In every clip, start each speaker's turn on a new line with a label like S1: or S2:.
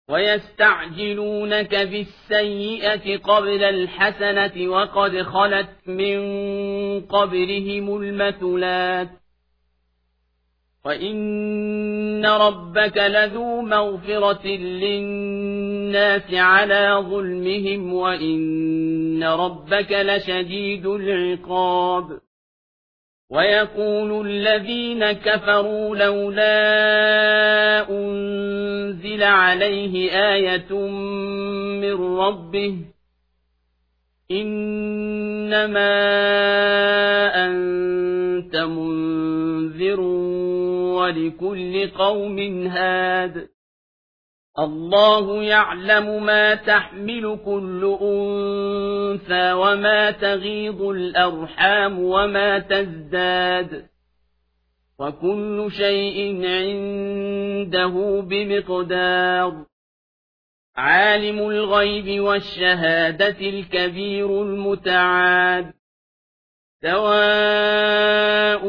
S1: ويستعجلونك بالسيئة قبل الحسنة وقد خلت من قبلهم المثلات وإن ربك لذو مغفرة للناس على ظلمهم وإن ربك لشديد العقاب ويقول الذين كفروا لولا أنزل عليه آية من ربه إنما أنت منذر ولكل قوم هاد الله يعلم ما تحمل كل أنثى وما تغيض الأرحام وما تزداد وكل شيء عنده بمقدار عالم الغيب والشهادة الكبير المتعال سواء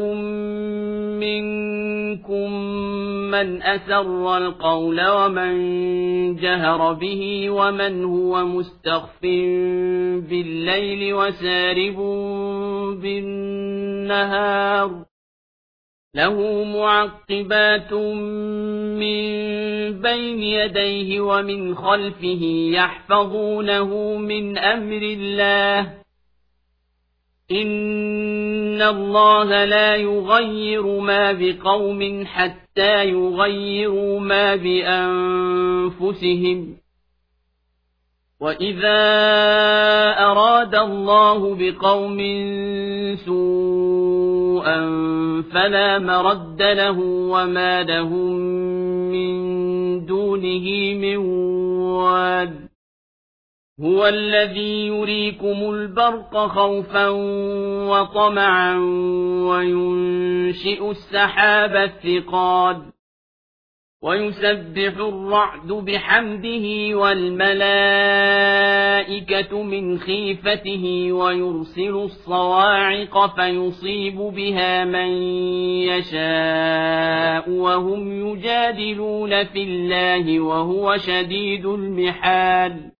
S1: منكم من أسر القول ومن جهر به ومن هو مستخف بالليل وسارب بالنهار له معقبات من بين يديه ومن خلفه يحفظونه من أمر الله إن الله لا يغير ما بقوم حتى يغيروا ما بأنفسهم وإذا أراد الله بقوم سوءا فلا مرد له وما لهم من دونه من وال هو الذي يريكم البرق خوفا وطمعا وينشئ السحاب الثقال ويسبح الرعد بحمده والملائكة من خيفته ويرسل الصواعق فيصيب بها من يشاء وهم يجادلون في الله وهو شديد المحال